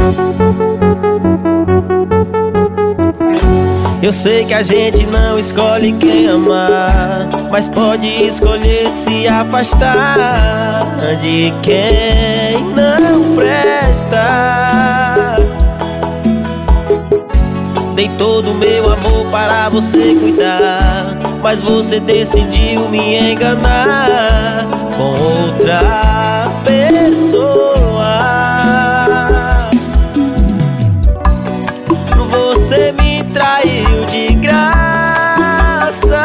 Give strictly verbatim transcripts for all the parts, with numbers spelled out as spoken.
Eu sei que a gente não escolhe quem amar, mas pode escolher se afastar de quem não presta. Dei todo o meu amor para você cuidar, mas você decidiu me enganar com outra pessoa. Você me traiu de graça.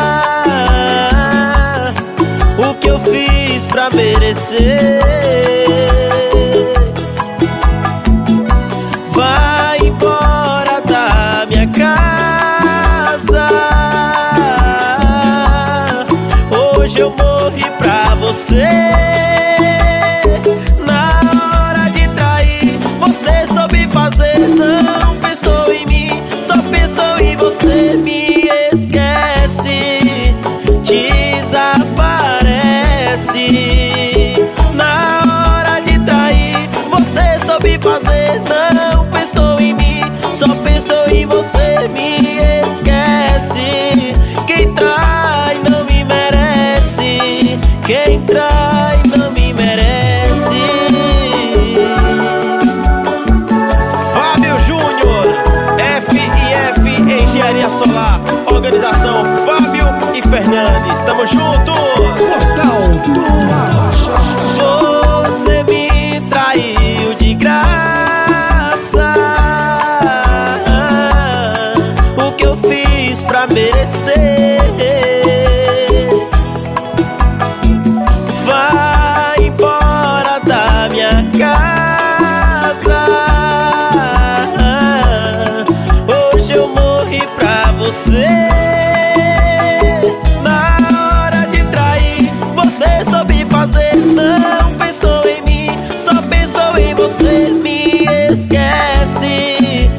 O que eu fiz pra merecer? Vai embora da minha casa. Hoje eu morri pra você. Na hora de trair, você soube fazer. Não pensou em mim, só pensou em você. Me esquece, desaparece. Na hora de trair, você soube fazer. Não pensou em mim, só pensou em você. Me esquece. Quem trai não me merece. Quem trai não me merece. Fábio Júnior, F e F Engenharia Solar, organização Fábio e Fernandes. Tamo junto. Portal do Arrocha. Você me traiu de graça. O que eu fiz pra merecer? Vai embora da minha casa. Hoje eu morri pra você. Na hora de trair, você soube fazer. Não pensou em mim, só pensou em você. Me esquece,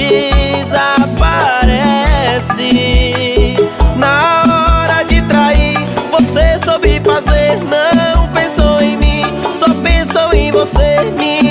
desaparece. Na hora de trair, você soube fazer. Não pensou em mim, só pensou em você. Me